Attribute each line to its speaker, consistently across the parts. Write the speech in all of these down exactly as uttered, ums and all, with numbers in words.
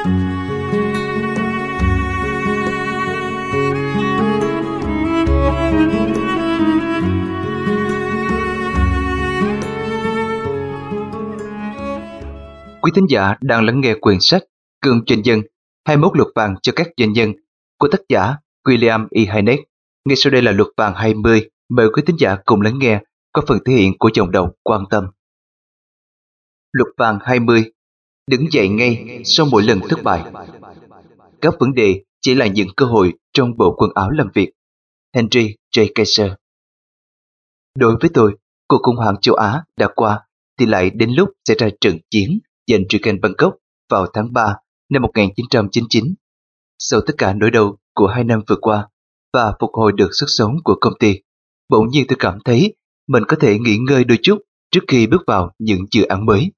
Speaker 1: Quý thính giả đang lắng nghe quyển sách Gương Doanh nhân, hai mươi mốt luật vàng cho các doanh nhân của tác giả William E. Hynek. Ngay sau đây là luật vàng hai mươi. Mời quý thính giả cùng lắng nghe qua phần thể hiện của giọng đọc Quan Tâm. Luật vàng hai mươi. Đứng dậy ngay sau mỗi lần thất bại. Các vấn đề chỉ là những cơ hội trong bộ quần áo làm việc. Henry J. Kaiser. Đối với tôi, cuộc khủng hoảng châu Á đã qua thì lại đến lúc xảy ra trận chiến giành Trigen Bangkok vào tháng ba năm một nghìn chín trăm chín mươi chín. Sau tất cả nỗi đau của hai năm vừa qua và phục hồi được sức sống của công ty, bỗng nhiên tôi cảm thấy mình có thể nghỉ ngơi đôi chút trước khi bước vào những dự án mới.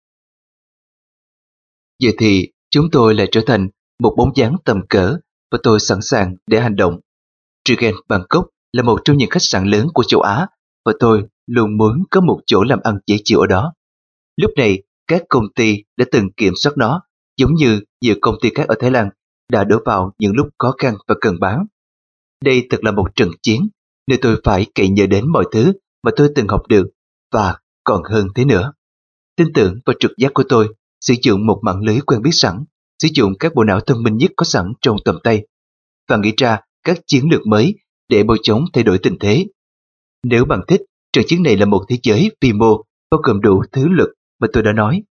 Speaker 1: Giờ thì chúng tôi lại trở thành một bóng dáng tầm cỡ và tôi sẵn sàng để hành động. Trigen Bangkok là một trong những khách sạn lớn của châu Á và tôi luôn muốn có một chỗ làm ăn dễ chịu ở đó. Lúc này, các công ty đã từng kiểm soát nó, giống như nhiều công ty khác ở Thái Lan đã đổ vào những lúc khó khăn và cần bán. Đây thật là một trận chiến, nơi tôi phải cậy nhờ đến mọi thứ mà tôi từng học được và còn hơn thế nữa. Tin tưởng và trực giác của tôi, sử dụng một mạng lưới quen biết sẵn, sử dụng các bộ não thông minh nhất có sẵn trong tầm tay và nghĩ ra các chiến lược mới để mau chóng thay đổi tình thế. Nếu bạn thích, trận chiến này là một thế giới vi mô bao gồm đủ thứ luật mà tôi đã nói.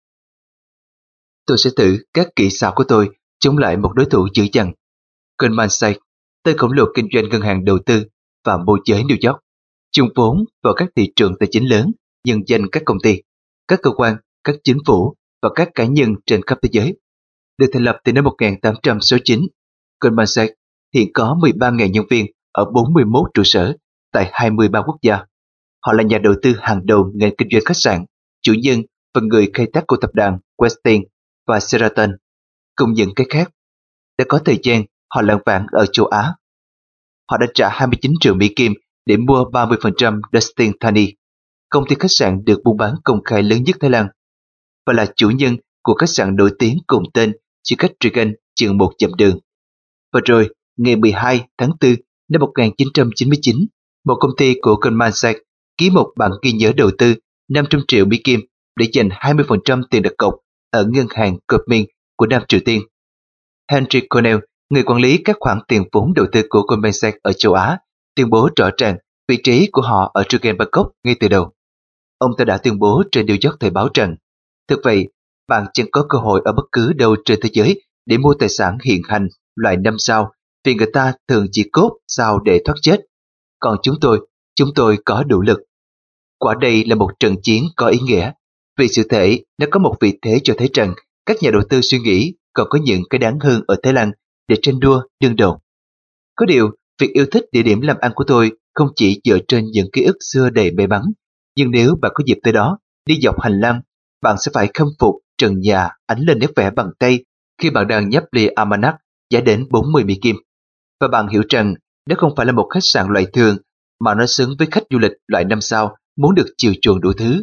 Speaker 1: Tôi sẽ thử các kỹ xảo của tôi chống lại một đối thủ dữ dằn. Goldman Sachs, tên khổng lồ kinh doanh ngân hàng đầu tư và môi giới New York, chung vốn vào các thị trường tài chính lớn, nhân danh các công ty, các cơ quan, các chính phủ và các cá nhân trên khắp thế giới. Được thành lập từ năm một nghìn tám trăm sáu mươi chín, Goldman Sachs hiện có mười ba nghìn nhân viên ở bốn mươi mốt trụ sở tại hai mươi ba quốc gia. Họ là nhà đầu tư hàng đầu ngành kinh doanh khách sạn, chủ nhân và người khai thác của tập đoàn Westin và Sheraton, cùng những cái khác. Đã có thời gian họ lảng vảng ở châu Á. Họ đã trả hai mươi chín triệu Mỹ Kim để mua ba mươi phần trăm Dustin Thani, công ty khách sạn được buôn bán công khai lớn nhất Thái Lan, và là chủ nhân của khách sạn nổi tiếng cùng tên chỉ cách Trigen chừng một dặm đường. Và rồi, ngày mười hai tháng tư năm một nghìn chín trăm chín mươi chín, một công ty của Goldman Sachs ký một bản ghi nhớ đầu tư năm trăm triệu Mỹ Kim để dành hai mươi phần trăm tiền đặt cọc ở ngân hàng Koopmin của Nam Triều Tiên. Henry Cornell, người quản lý các khoản tiền vốn đầu tư của Goldman Sachs ở châu Á, tuyên bố rõ ràng vị trí của họ ở Trigen Bangkok ngay từ đầu. Ông ta đã tuyên bố trên New York Thời báo rằng, thực vậy, bạn chẳng có cơ hội ở bất cứ đâu trên thế giới để mua tài sản hiện hành loại năm sao vì người ta thường chỉ cốt sao để thoát chết. Còn chúng tôi, chúng tôi có đủ lực. Quả đây là một trận chiến có ý nghĩa, vì sự thể nó có một vị thế cho thấy rằng các nhà đầu tư suy nghĩ còn có những cái đáng hơn ở Thái Lan để tranh đua đương đầu. Có điều, việc yêu thích địa điểm làm ăn của tôi không chỉ dựa trên những ký ức xưa đầy may mắn, nhưng nếu bạn có dịp tới đó, đi dọc hành lang, bạn sẽ phải khâm phục trần nhà ánh lên nét vẽ bằng tay khi bạn đang nhấp ly Armagnac giá đến bốn mươi Mỹ Kim. Và bạn hiểu rằng nó không phải là một khách sạn loại thường, mà nó xứng với khách du lịch loại năm sao muốn được chiều chuộng đủ thứ.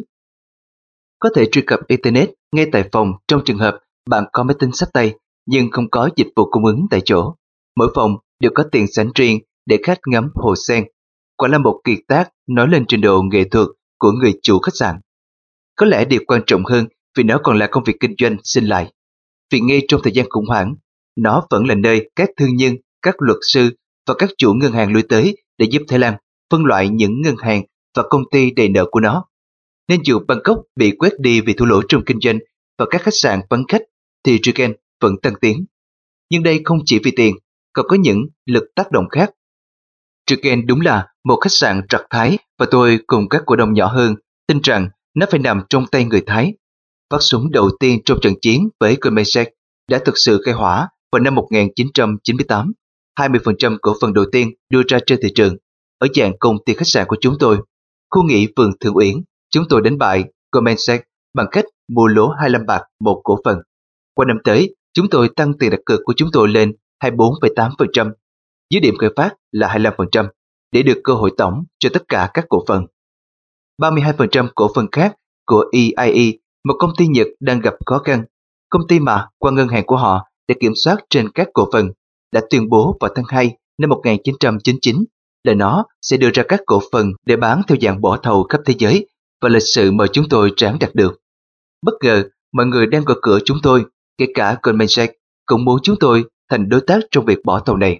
Speaker 1: Có thể truy cập Internet ngay tại phòng trong trường hợp bạn có máy tính xách tay nhưng không có dịch vụ cung ứng tại chỗ. Mỗi phòng đều có tiền sảnh riêng để khách ngắm hồ sen. Quả là một kiệt tác nói lên trình độ nghệ thuật của người chủ khách sạn. Có lẽ điều quan trọng hơn vì nó còn là công việc kinh doanh sinh lại. Vì ngay trong thời gian khủng hoảng, nó vẫn là nơi các thương nhân, các luật sư và các chủ ngân hàng lui tới để giúp Thái Lan phân loại những ngân hàng và công ty đầy nợ của nó. Nên dù Bangkok bị quét đi vì thua lỗ trong kinh doanh và các khách sạn vắng khách, thì Trigen vẫn tăng tiến. Nhưng đây không chỉ vì tiền, còn có những lực tác động khác. Trigen đúng là một khách sạn trặc Thái và tôi cùng các cổ đông nhỏ hơn tin rằng nó phải nằm trong tay người Thái. Phát súng đầu tiên trong trận chiến với Goldman Sachs đã thực sự khai hỏa vào năm một nghìn chín trăm chín mươi tám. hai mươi phần trăm cổ phần đầu tiên đưa ra trên thị trường ở dạng công ty khách sạn của chúng tôi. Khu nghỉ vườn Thượng Uyển, chúng tôi đánh bại Goldman Sachs bằng cách mua lỗ hai mươi lăm bạc một cổ phần. Qua năm tới, chúng tôi tăng tiền đặt cược của chúng tôi lên hai mươi bốn phẩy tám phần trăm, dưới điểm khởi phát là hai mươi lăm phần trăm, để được cơ hội tổng cho tất cả các cổ phần. ba mươi hai phần trăm cổ phần khác của e i e, một công ty Nhật đang gặp khó khăn, công ty mà qua ngân hàng của họ để kiểm soát trên các cổ phần, đã tuyên bố vào tháng hai năm một nghìn chín trăm chín mươi chín là nó sẽ đưa ra các cổ phần để bán theo dạng bỏ thầu khắp thế giới, và lịch sự mời chúng tôi ráng đạt được. Bất ngờ, mọi người đang gõ cửa chúng tôi, kể cả Goldman Sachs, cũng muốn chúng tôi thành đối tác trong việc bỏ thầu này.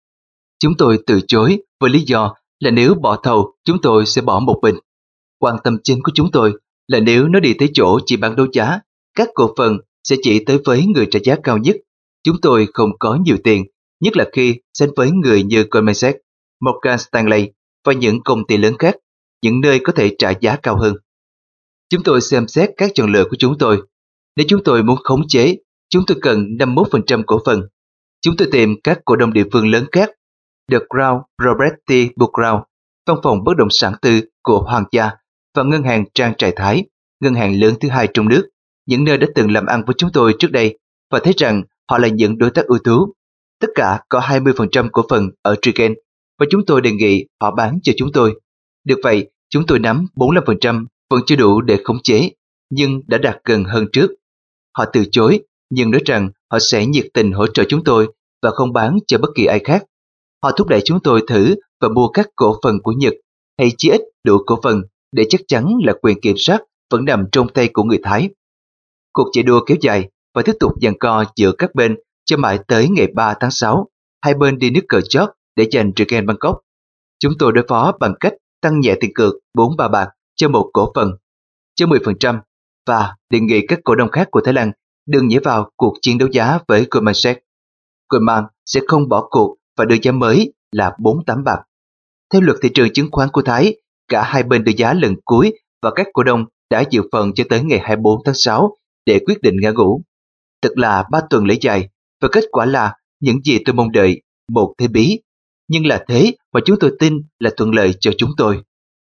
Speaker 1: Chúng tôi từ chối với lý do là nếu bỏ thầu, chúng tôi sẽ bỏ một mình. Quan tâm chính của chúng tôi là nếu nó đi tới chỗ chỉ bán đấu giá, các cổ phần sẽ chỉ tới với người trả giá cao nhất. Chúng tôi không có nhiều tiền, nhất là khi sánh với người như Goldman Sachs, Morgan Stanley và những công ty lớn khác, những nơi có thể trả giá cao hơn. Chúng tôi xem xét các chọn lựa của chúng tôi. Nếu chúng tôi muốn khống chế, chúng tôi cần năm mươi mốt phần trăm cổ phần. Chúng tôi tìm các cổ đông địa phương lớn khác, The Crown, Robert T. Brown, văn phòng bất động sản tư của Hoàng gia và ngân hàng Trang Trại Thái, ngân hàng lớn thứ hai trong nước, những nơi đã từng làm ăn với chúng tôi trước đây, và thấy rằng họ là những đối tác ưu tú. Tất cả có hai mươi phần trăm cổ phần ở Trigen, và chúng tôi đề nghị họ bán cho chúng tôi. Được vậy, chúng tôi nắm bốn mươi lăm phần trăm, vẫn chưa đủ để khống chế, nhưng đã đạt gần hơn trước. Họ từ chối, nhưng nói rằng họ sẽ nhiệt tình hỗ trợ chúng tôi và không bán cho bất kỳ ai khác. Họ thúc đẩy chúng tôi thử và mua các cổ phần của Nhật, hay chí ít đủ cổ phần để chắc chắn là quyền kiểm soát vẫn nằm trong tay của người Thái. Cuộc chạy đua kéo dài và tiếp tục giằng co giữa các bên cho mãi tới ngày ba tháng sáu, hai bên đi nước cờ chót để giành Trigen Bangkok. Chúng tôi đối phó bằng cách tăng nhẹ tiền cược bốn ba bạc cho một cổ phần, cho mười phần trăm, và đề nghị các cổ đông khác của Thái Lan đừng nhảy vào cuộc chiến đấu giá với Goldman Sachs. Goldman sẽ không bỏ cuộc và đưa giá mới là bốn mươi tám bạc. Theo luật thị trường chứng khoán của Thái, cả hai bên đưa giá lần cuối và các cổ đông đã dự phần cho tới ngày hai mươi bốn tháng sáu để quyết định ngã ngũ. Thật là ba tuần lễ dài, và kết quả là những gì tôi mong đợi, một thế bí, nhưng là thế mà chúng tôi tin là thuận lợi cho chúng tôi.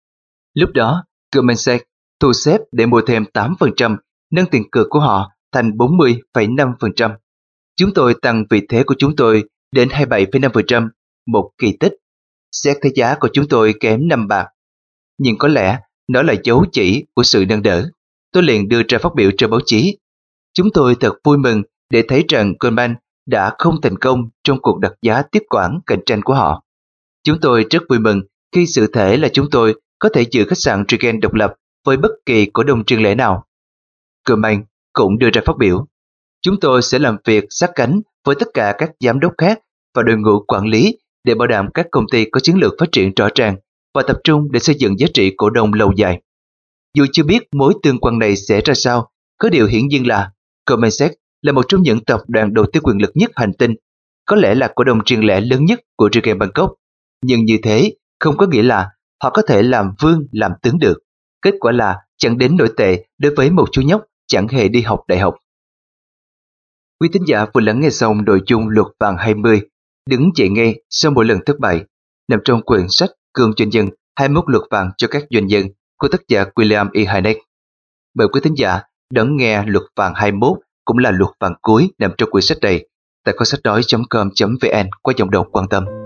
Speaker 1: Lúc đó, Goldman Sachs thu xếp để mua thêm tám phần trăm, nâng tiền cược của họ thành bốn mươi phẩy năm phần trăm. Chúng tôi tăng vị thế của chúng tôi đến hai mươi bảy phẩy năm phần trăm, một kỳ tích. Xét thấy giá của chúng tôi kém năm bạc. Nhưng có lẽ nó là dấu chỉ của sự nâng đỡ. Tôi liền đưa ra phát biểu cho báo chí. Chúng tôi thật vui mừng để thấy rằng Goldman đã không thành công trong cuộc đặt giá tiếp quản cạnh tranh của họ. Chúng tôi rất vui mừng khi sự thể là chúng tôi có thể giữ khách sạn Trigen độc lập với bất kỳ cổ đông riêng lẻ nào. Goldman cũng đưa ra phát biểu. Chúng tôi sẽ làm việc sát cánh với tất cả các giám đốc khác và đội ngũ quản lý để bảo đảm các công ty có chiến lược phát triển rõ ràng và tập trung để xây dựng giá trị cổ đông lâu dài. Dù chưa biết mối tương quan này sẽ ra sao, có điều hiển nhiên là Goldman Sachs là một trong những tập đoàn đầu tư quyền lực nhất hành tinh, có lẽ là cổ đông riêng lẻ lớn nhất của Trigen Bangkok. Nhưng như thế không có nghĩa là họ có thể làm vương làm tướng được. Kết quả là chẳng đến nổi tệ đối với một chú nhóc chẳng hề đi học đại học. Quý thính giả vừa lắng nghe xong nội dung Luật vàng hai mươi, đứng dậy ngay sau mỗi lần thất bại, nằm trong quyển sách Cương Doanh nhân hai mươi mốt luật vàng cho các doanh nhân của tác giả William E. Hynek. Mời quý thính giả đón nghe Luật vàng hai mươi mốt, cũng là luật vàng cuối nằm trong quyển sách này, tại kho sách nói chấm com chấm vn qua giọng đọc quan tâm.